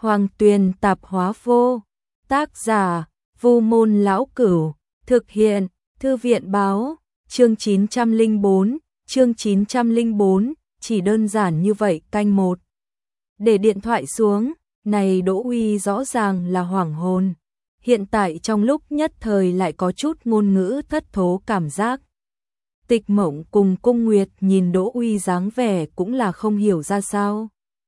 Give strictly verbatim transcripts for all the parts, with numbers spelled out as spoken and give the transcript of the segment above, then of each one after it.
Hoàng Tuyền Tạp Hóa Vô. Tác giả: Vu Môn Lão Cửu. Thực hiện: Thư viện báo. Chương chín trăm lẻ bốn, chương chín trăm lẻ bốn, chỉ đơn giản như vậy. Canh một. Để điện thoại xuống, này Đỗ Uy rõ ràng là hoảng hồn. Hiện tại trong lúc nhất thời lại có chút ngôn ngữ thất thố cảm giác. Tịch Mộng cùng Cung Nguyệt nhìn Đỗ Uy dáng vẻ cũng là không hiểu ra sao.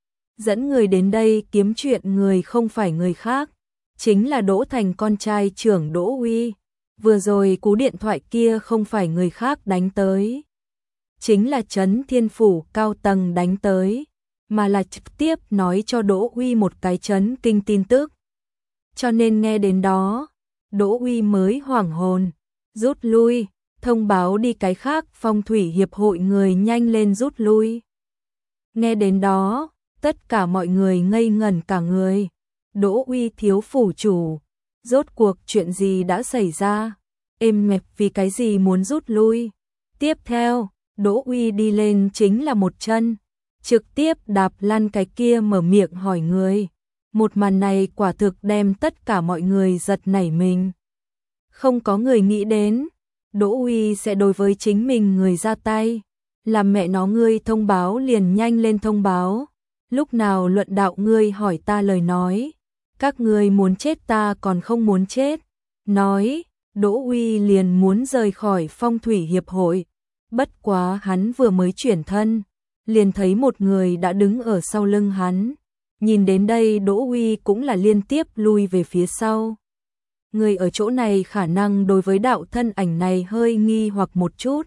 Dẫn người đến đây kiếm chuyện người không phải người khác, chính là Đỗ Thành con trai trưởng Đỗ Uy. Vừa rồi cú điện thoại kia không phải người khác đánh tới, chính là Trấn Thiên Phủ cao tầng đánh tới, mà là trực tiếp nói cho Đỗ Uy một cái chấn kinh tin tức. Cho nên nghe đến đó, Đỗ Uy mới hoảng hồn, rút lui, thông báo đi cái khác. Phong thủy hiệp hội người nhanh lên rút lui. Nghe đến đó, tất cả mọi người ngây ngẩn cả người. Đỗ Uy thiếu phủ chủ, rốt cuộc chuyện gì đã xảy ra? Êm mẹp vì cái gì muốn rút lui? Tiếp theo, Đỗ Uy đi lên chính là một chân, trực tiếp đạp lăn cái kia, mở miệng hỏi người. Một màn này quả thực đem tất cả mọi người giật nảy mình. Không có người nghĩ đến Đỗ Uy sẽ đối với chính mình người ra tay. Làm mẹ nó ngươi thông báo liền nhanh lên thông báo. Lúc nào luận đạo ngươi hỏi ta lời nói. Các ngươi muốn chết ta còn không muốn chết. Nói, Đỗ Uy liền muốn rời khỏi Phong thủy hiệp hội. Bất quá hắn vừa mới chuyển thân, liền thấy một người đã đứng ở sau lưng hắn. Nhìn đến đây Đỗ Uy cũng là liên tiếp lui về phía sau. Người ở chỗ này khả năng đối với đạo thân ảnh này hơi nghi hoặc một chút,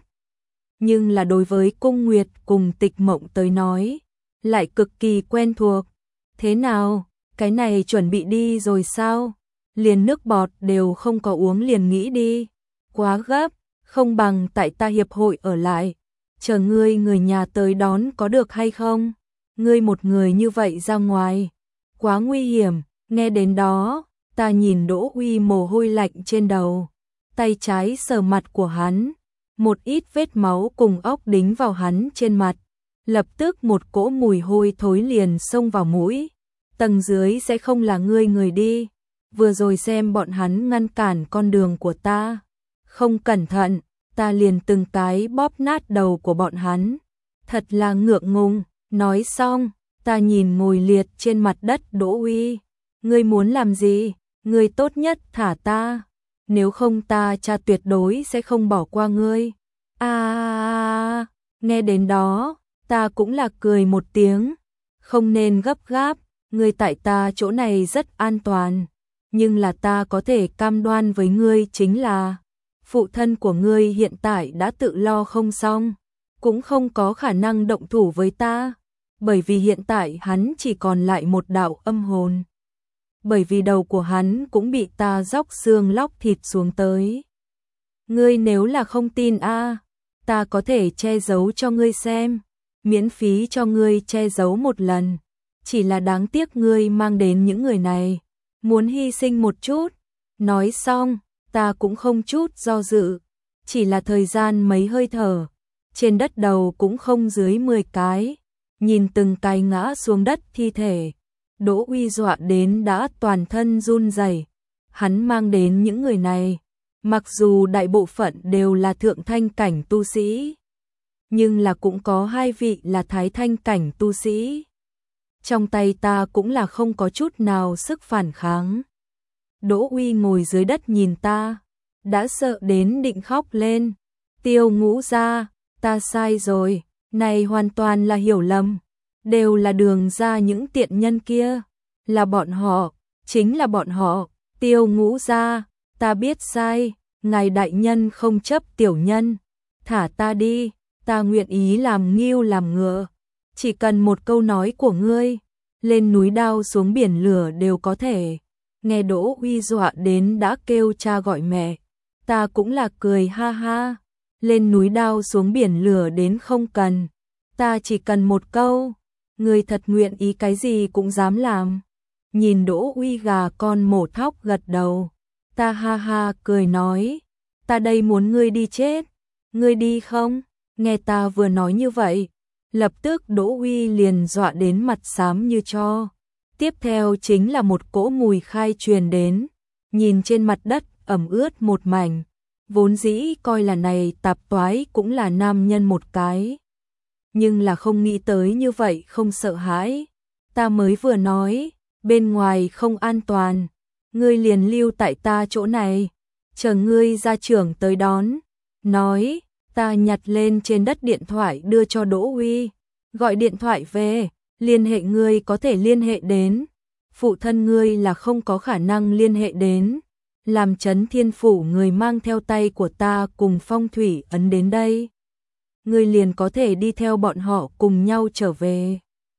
nhưng là đối với Cung Nguyệt cùng Tịch Mộng tới nói, lại cực kỳ quen thuộc. Thế nào, cái này chuẩn bị đi rồi sao? Liền nước bọt đều không có uống liền nghĩ đi. Quá gấp, không bằng tại ta hiệp hội ở lại, chờ ngươi người nhà tới đón có được hay không? Ngươi một người như vậy ra ngoài, quá nguy hiểm. Nghe đến đó, ta nhìn Đỗ Uy mồ hôi lạnh trên đầu, tay trái sờ mặt của hắn, một ít vết máu cùng óc đính vào hắn trên mặt, lập tức một cỗ mùi hôi thối liền xông vào mũi. Tầng dưới sẽ không là ngươi người đi, vừa rồi xem bọn hắn ngăn cản con đường của ta, không cẩn thận, ta liền từng cái bóp nát đầu của bọn hắn, thật là ngượng ngùng. Nói xong, ta nhìn ngồi liệt trên mặt đất Đỗ Uy, ngươi muốn làm gì? Ngươi tốt nhất thả ta, nếu không ta cha tuyệt đối sẽ không bỏ qua ngươi. À, nghe đến đó, ta cũng là cười một tiếng, không nên gấp gáp, ngươi tại ta chỗ này rất an toàn, nhưng là ta có thể cam đoan với ngươi chính là phụ thân của ngươi hiện tại đã tự lo không xong, cũng không có khả năng động thủ với ta, bởi vì hiện tại hắn chỉ còn lại một đạo âm hồn. Bởi vì đầu của hắn cũng bị ta róc xương lóc thịt xuống tới. Ngươi nếu là không tin a, à, ta có thể che giấu cho ngươi xem, miễn phí cho ngươi che giấu một lần. Chỉ là đáng tiếc ngươi mang đến những người này, muốn hy sinh một chút. Nói xong, ta cũng không chút do dự, chỉ là thời gian mấy hơi thở, trên đất đầu cũng không dưới mười cái, nhìn từng cái ngã xuống đất thi thể. Đỗ Uy dọa đến đã toàn thân run rẩy. Hắn mang đến những người này, mặc dù đại bộ phận đều là thượng thanh cảnh tu sĩ, nhưng là cũng có hai vị là thái thanh cảnh tu sĩ. Trong tay ta cũng là không có chút nào sức phản kháng. Đỗ Uy ngồi dưới đất nhìn ta, đã sợ đến định khóc lên. Tiêu Ngũ gia, ta sai rồi, này hoàn toàn là hiểu lầm. Đều là Đường gia những tiện nhân kia, là bọn họ, chính là bọn họ. Tiêu Ngũ gia, ta biết sai, ngài đại nhân không chấp tiểu nhân, thả ta đi, ta nguyện ý làm ngưu làm ngựa, chỉ cần một câu nói của ngươi, lên núi đao xuống biển lửa đều có thể. Nghe Đỗ Uy dọa đến đã kêu cha gọi mẹ, ta cũng là cười ha ha, lên núi đao xuống biển lửa đến không cần, ta chỉ cần một câu. Người thật nguyện ý cái gì cũng dám làm. Nhìn Đỗ Uy gà con mổ thóc gật đầu, ta ha ha cười nói, ta đây muốn ngươi đi chết, ngươi đi không? Nghe ta vừa nói như vậy, lập tức Đỗ Uy liền dọa đến mặt xám như tro. Tiếp theo chính là một cỗ mùi khai truyền đến, nhìn trên mặt đất ẩm ướt một mảnh, vốn dĩ coi là này tạp toái cũng là nam nhân một cái. Nhưng là không nghĩ tới như vậy không sợ hãi, ta mới vừa nói, bên ngoài không an toàn, ngươi liền lưu tại ta chỗ này, chờ ngươi gia trưởng tới đón. Nói, ta nhặt lên trên đất điện thoại đưa cho Đỗ Uy, gọi điện thoại về, liên hệ ngươi có thể liên hệ đến, phụ thân ngươi là không có khả năng liên hệ đến, làm Trấn Thiên Phủ người mang theo tay của ta cùng phong thủy ấn đến đây. Ngươi liền có thể đi theo bọn họ cùng nhau trở về.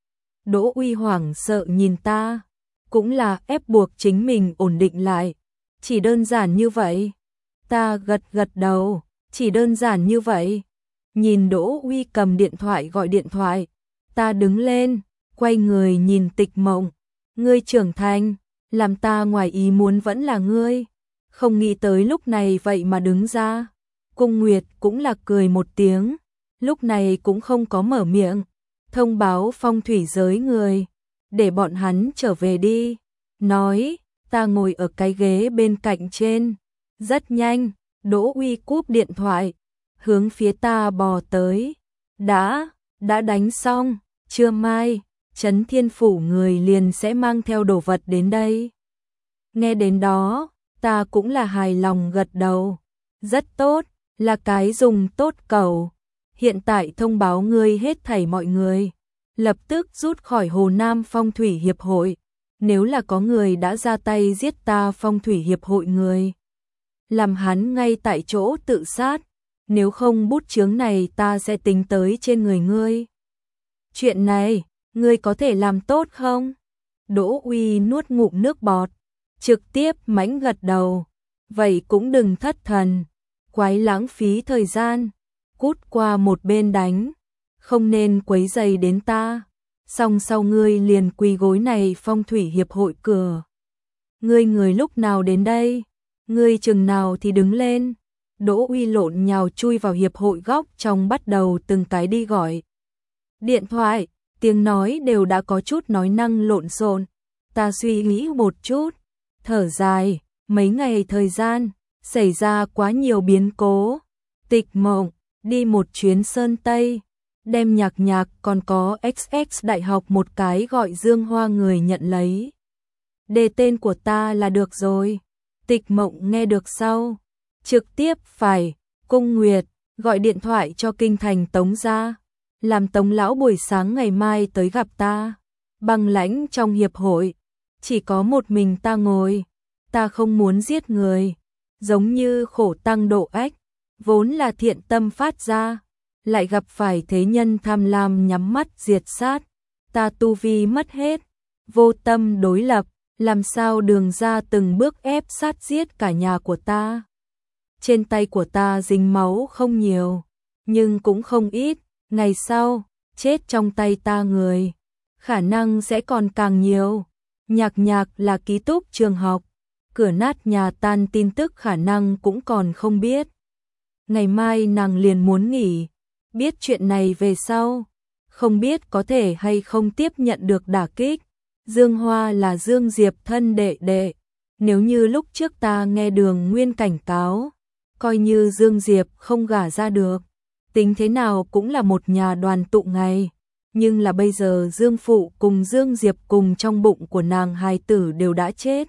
Đỗ Uy hoảng sợ nhìn ta, cũng là ép buộc chính mình ổn định lại, chỉ đơn giản như vậy. Ta gật gật đầu, chỉ đơn giản như vậy. Nhìn Đỗ Uy cầm điện thoại gọi điện thoại, ta đứng lên, quay người nhìn Tịch Mộng, ngươi trưởng thành, làm ta ngoài ý muốn vẫn là ngươi, không nghĩ tới lúc này vậy mà đứng ra. Cung Nguyệt cũng là cười một tiếng, lúc này cũng không có mở miệng, thông báo phong thủy giới người, để bọn hắn trở về đi. Nói, ta ngồi ở cái ghế bên cạnh trên, rất nhanh, Đỗ Uy cúp điện thoại, hướng phía ta bò tới. Đã, đã đánh xong, trưa mai, Trấn Thiên Phủ người liền sẽ mang theo đồ vật đến đây. Nghe đến đó, ta cũng là hài lòng gật đầu. Rất tốt, là cái dùng tốt cầu. Hiện tại thông báo ngươi hết thảy mọi người, lập tức rút khỏi Hồ Nam Phong Thủy Hiệp hội. Nếu là có người đã ra tay giết ta Phong Thủy Hiệp hội người, làm hắn ngay tại chỗ tự sát, nếu không bút chướng này ta sẽ tính tới trên người ngươi. Chuyện này, ngươi có thể làm tốt không? Đỗ Uy nuốt ngụm nước bọt, trực tiếp mãnh gật đầu. Vậy cũng đừng thất thần, quái lãng phí thời gian, cút qua một bên đánh, không nên quấy rầy đến ta. Xong sau ngươi liền quỳ gối này Phong Thủy Hiệp hội cửa. Ngươi người lúc nào đến đây? Ngươi chừng nào thì đứng lên. Đỗ Uy lộn nhào chui vào hiệp hội góc trong bắt đầu từng cái đi gọi điện thoại, tiếng nói đều đã có chút nói năng lộn xộn. Ta suy nghĩ một chút, thở dài, mấy ngày thời gian, xảy ra quá nhiều biến cố. Tịch Mộng, đi một chuyến Sơn Tây, đem nhạc nhạc còn có ích ích đại học một cái gọi Dương Hoa người nhận lấy. Đề tên của ta là được rồi. Tịch Mộng nghe được sau, trực tiếp phải, Cung Nguyệt, gọi điện thoại cho kinh thành Tống gia, làm Tống lão buổi sáng ngày mai tới gặp ta. Băng Lãnh trong hiệp hội, chỉ có một mình ta ngồi, ta không muốn giết người, giống như Khổ Tăng Độ Ách, vốn là thiện tâm phát ra, lại gặp phải thế nhân tham lam nhắm mắt diệt sát, ta tu vi mất hết, vô tâm đối lập, làm sao đường ra từng bước ép sát giết cả nhà của ta. Trên tay của ta dính máu không nhiều, nhưng cũng không ít, ngày sau, chết trong tay ta người, khả năng sẽ còn càng nhiều. Nhạc nhạc là ký túc trường học, cửa nát nhà tan tin tức khả năng cũng còn không biết. Ngày mai nàng liền muốn nghỉ, biết chuyện này về sau, không biết có thể hay không tiếp nhận được đả kích. Dương Hoa là Dương Diệp thân đệ đệ, nếu như lúc trước ta nghe Đường Nguyên cảnh cáo, coi như Dương Diệp không gả ra được, tính thế nào cũng là một nhà đoàn tụ ngày. Nhưng là bây giờ Dương Phụ cùng Dương Diệp cùng trong bụng của nàng hài tử đều đã chết.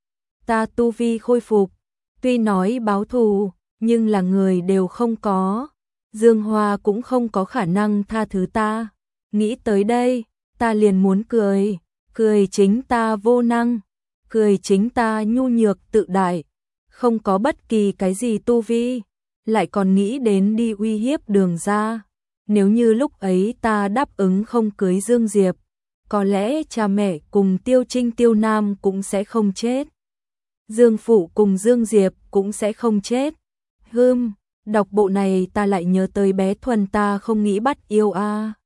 Ta tu vi khôi phục, tuy nói báo thù, nhưng là người đều không có. Dương Hoa cũng không có khả năng tha thứ ta. Nghĩ tới đây, ta liền muốn cười, cười chính ta vô năng, cười chính ta nhu nhược tự đại, không có bất kỳ cái gì tu vi, lại còn nghĩ đến đi uy hiếp Đường gia. Nếu như lúc ấy ta đáp ứng không cưới Dương Diệp, có lẽ cha mẹ cùng Tiêu Trinh Tiêu Nam cũng sẽ không chết. Dương Phụ cùng Dương Diệp cũng sẽ không chết. Hừm, đọc bộ này ta lại nhớ tới bé Thuần ta không nghĩ bắt yêu a. À.